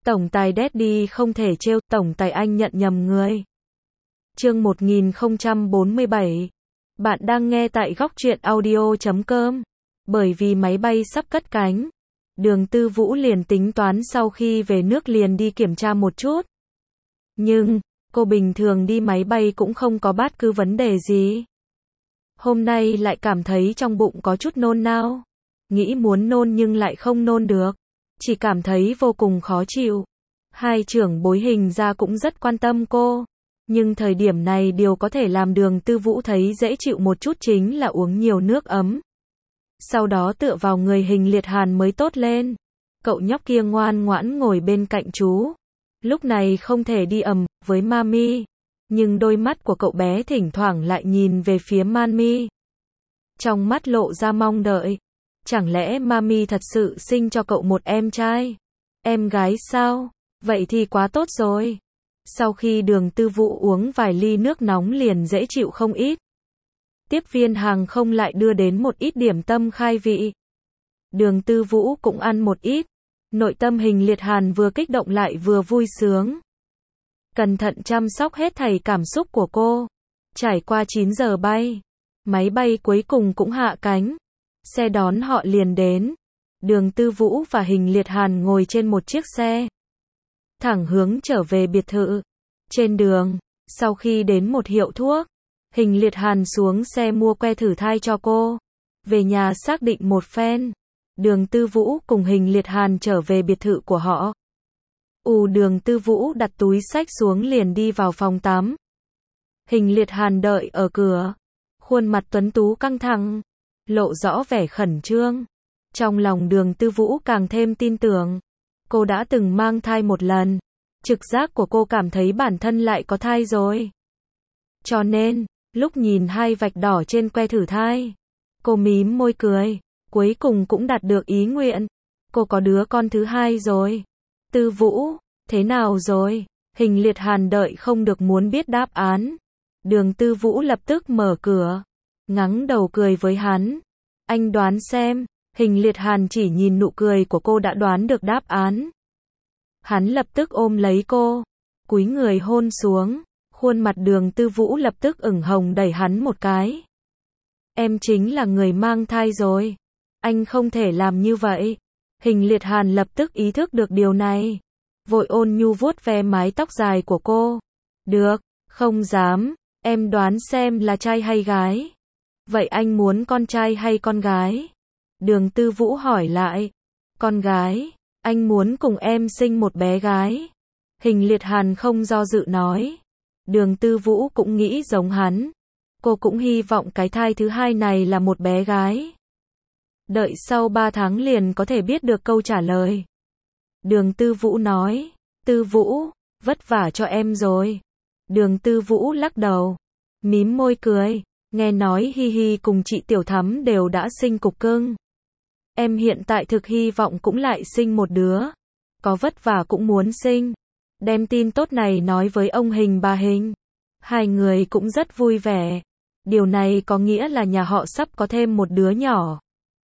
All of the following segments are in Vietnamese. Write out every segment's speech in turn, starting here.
Tổng tài Daddy không thể trêu, tổng tài anh nhận nhầm người. Chương 1047. Bạn đang nghe tại góc truyện audio.com. Bởi vì máy bay sắp cất cánh, Đường Tư Vũ liền tính toán sau khi về nước liền đi kiểm tra một chút. Nhưng, cô bình thường đi máy bay cũng không có bất cứ vấn đề gì. Hôm nay lại cảm thấy trong bụng có chút nôn nao. Nghĩ muốn nôn nhưng lại không nôn được. Chỉ cảm thấy vô cùng khó chịu. Hai trưởng bối hình ra cũng rất quan tâm cô. Nhưng thời điểm này điều có thể làm Đường Tư Vũ thấy dễ chịu một chút chính là uống nhiều nước ấm. Sau đó tựa vào người Hình Liệt Hàn mới tốt lên. Cậu nhóc kia ngoan ngoãn ngồi bên cạnh chú. Lúc này không thể đi ầm với Mami. Nhưng đôi mắt của cậu bé thỉnh thoảng lại nhìn về phía Mami. Trong mắt lộ ra mong đợi. Chẳng lẽ Mami thật sự sinh cho cậu một em trai? Em gái sao? Vậy thì quá tốt rồi. Sau khi Đường Tư Vũ uống vài ly nước nóng liền dễ chịu không ít. Tiếp viên hàng không lại đưa đến một ít điểm tâm khai vị. Đường Tư Vũ cũng ăn một ít. Nội tâm Hình Liệt Hàn vừa kích động lại vừa vui sướng. Cẩn thận chăm sóc hết thảy cảm xúc của cô. Trải qua 9 giờ bay, máy bay cuối cùng cũng hạ cánh. Xe đón họ liền đến. Đường Tư Vũ và Hình Liệt Hàn ngồi trên một chiếc xe. Thẳng hướng trở về biệt thự. Trên đường, sau khi đến một hiệu thuốc, Hình Liệt Hàn xuống xe mua que thử thai cho cô. Về nhà xác định một phen. Đường Tư Vũ cùng Hình Liệt Hàn trở về biệt thự của họ. Đường Tư Vũ đặt túi xách xuống liền đi vào phòng tắm. Hình Liệt Hàn đợi ở cửa. Khuôn mặt tuấn tú căng thẳng, lộ rõ vẻ khẩn trương. Trong lòng Đường Tư Vũ càng thêm tin tưởng. Cô đã từng mang thai một lần. Trực giác của cô cảm thấy bản thân lại có thai rồi. Cho nên, lúc nhìn hai vạch đỏ trên que thử thai, cô mím môi cười. Cuối cùng cũng đạt được ý nguyện. Cô có đứa con thứ hai rồi. Tư Vũ, thế nào rồi? Hình Liệt Hàn đợi không được muốn biết đáp án. Đường Tư Vũ lập tức mở cửa. Ngắng đầu cười với hắn. Anh đoán xem. Hình Liệt Hàn chỉ nhìn nụ cười của cô đã đoán được đáp án. Hắn lập tức ôm lấy cô. Cúi người hôn xuống. Khuôn mặt Đường Tư Vũ lập tức ửng hồng đẩy hắn một cái. Em chính là người mang thai rồi. Anh không thể làm như vậy. Hình Liệt Hàn lập tức ý thức được điều này. Vội ôn nhu vuốt ve mái tóc dài của cô. Được, không dám. Em đoán xem là trai hay gái. Vậy anh muốn con trai hay con gái? Đường Tư Vũ hỏi lại. Con gái. Anh muốn cùng em sinh một bé gái. Hình Liệt Hàn không do dự nói. Đường Tư Vũ cũng nghĩ giống hắn. Cô cũng hy vọng cái thai thứ hai này là một bé gái. Đợi sau 3 tháng liền có thể biết được câu trả lời. Đường Tư Vũ nói. Tư Vũ, vất vả cho em rồi. Đường Tư Vũ lắc đầu. Mím môi cười. Nghe nói Hi Hi cùng chị Tiểu Thắm đều đã sinh cục cưng. Em hiện tại thực hy vọng cũng lại sinh một đứa. Có vất vả cũng muốn sinh. Đem tin tốt này nói với ông Hình bà Hình. Hai người cũng rất vui vẻ. Điều này có nghĩa là nhà họ sắp có thêm một đứa nhỏ.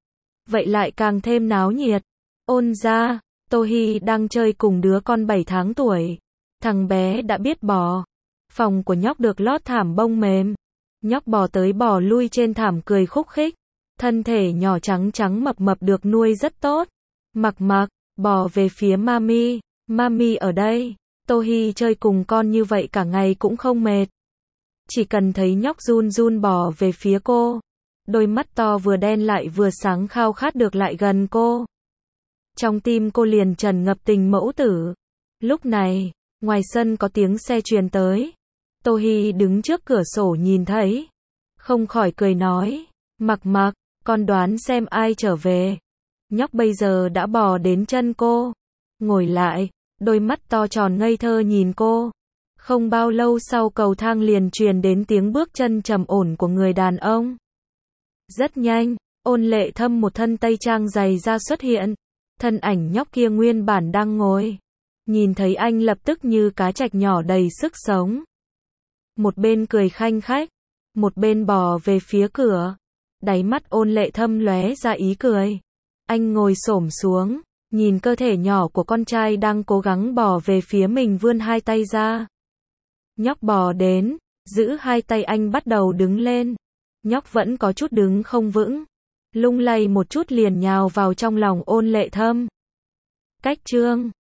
Vậy lại càng thêm náo nhiệt. Ôn ra, Tô Hi đang chơi cùng đứa con 7 tháng tuổi. Thằng bé đã biết bò. Phòng của nhóc được lót thảm bông mềm. Nhóc bò tới bò lui trên thảm cười khúc khích. Thân thể nhỏ trắng trắng mập mập được nuôi rất tốt. Mặc mặc, bò về phía Mami. Mami ở đây. Tô Hi chơi cùng con như vậy cả ngày cũng không mệt. Chỉ cần thấy nhóc run run bò về phía cô. Đôi mắt to vừa đen lại vừa sáng khao khát được lại gần cô. Trong tim cô liền tràn ngập tình mẫu tử. Lúc này, ngoài sân có tiếng xe truyền tới. Tô Hi đứng trước cửa sổ nhìn thấy. Không khỏi cười nói. Mặc mặc, con đoán xem ai trở về. Nhóc bây giờ đã bò đến chân cô. Ngồi lại, đôi mắt to tròn ngây thơ nhìn cô. Không bao lâu sau cầu thang liền truyền đến tiếng bước chân trầm ổn của người đàn ông. Rất nhanh, Ôn Lệ Thâm một thân tây trang dày da xuất hiện. Thân ảnh nhóc kia nguyên bản đang ngồi. Nhìn thấy anh lập tức như cá trạch nhỏ đầy sức sống. Một bên cười khanh khách, một bên bò về phía cửa. Đáy mắt Ôn Lệ Thâm lóe ra ý cười. Anh ngồi xổm xuống, Nhìn cơ thể nhỏ của con trai đang cố gắng bò về phía mình vươn hai tay ra. Nhóc bò đến, giữ hai tay anh bắt đầu đứng lên. Nhóc vẫn có chút đứng không vững. Lung lay một chút liền nhào vào trong lòng Ôn Lệ Thâm. Cách chương